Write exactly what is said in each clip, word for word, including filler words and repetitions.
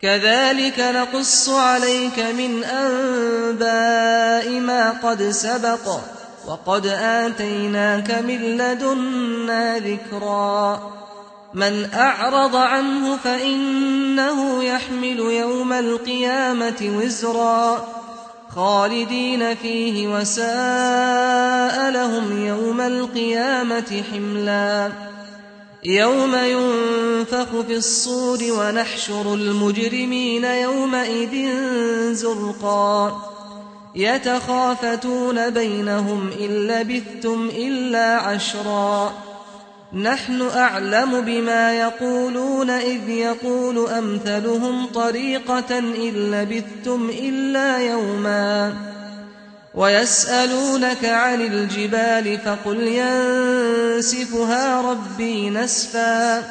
كذلك نقص عليك من أنباء ما قد سبق وقد آتيناك من لدنا ذكرا من أعرض عنه فإنه يحمل يوم القيامة وزرا خالدين فيه وساء لهم يوم القيامة حملا يوم ينفخ في الصور ونحشر المجرمين يومئذ زرقا يتخافتون بينهم إن لبثتم إلا عشرا نحن أعلم بما يقولون إذ يقول أمثلهم طريقة إن لبثتم إلا يوما ويسألونك عن الجبال فقل ينسفها ربي نسفا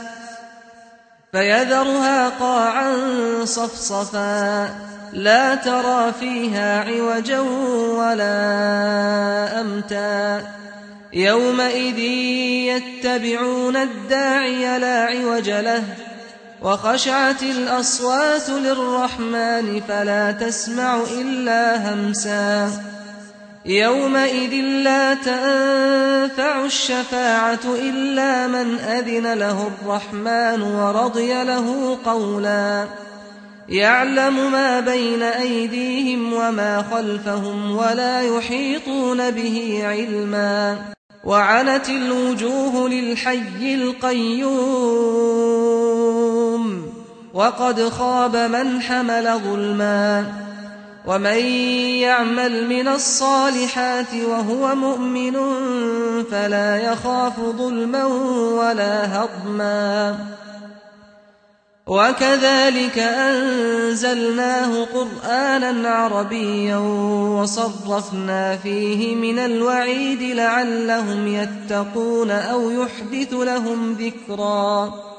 فيذرها قاعا صفصفا لا ترى فيها عوجا ولا أمتا يومئذ يتبعون الداعي لا عوج له وخشعت الأصوات للرحمن فلا تسمع إلا همسا يومئذ لا تنفع الشفاعة إلا من أذن له الرحمن ورضي له قولا يعلم ما بين أيديهم وما خلفهم ولا يحيطون به علما وعنت الوجوه للحي القيوم وقد خاب من حمل ظلما ومن يعمل من الصالحات وهو مؤمن فلا يخاف ظلما ولا هضما وكذلك أنزلناه قرآنا عربيا وصرفنا فيه من الوعيد لعلهم يتقون أو يحدث لهم ذكرا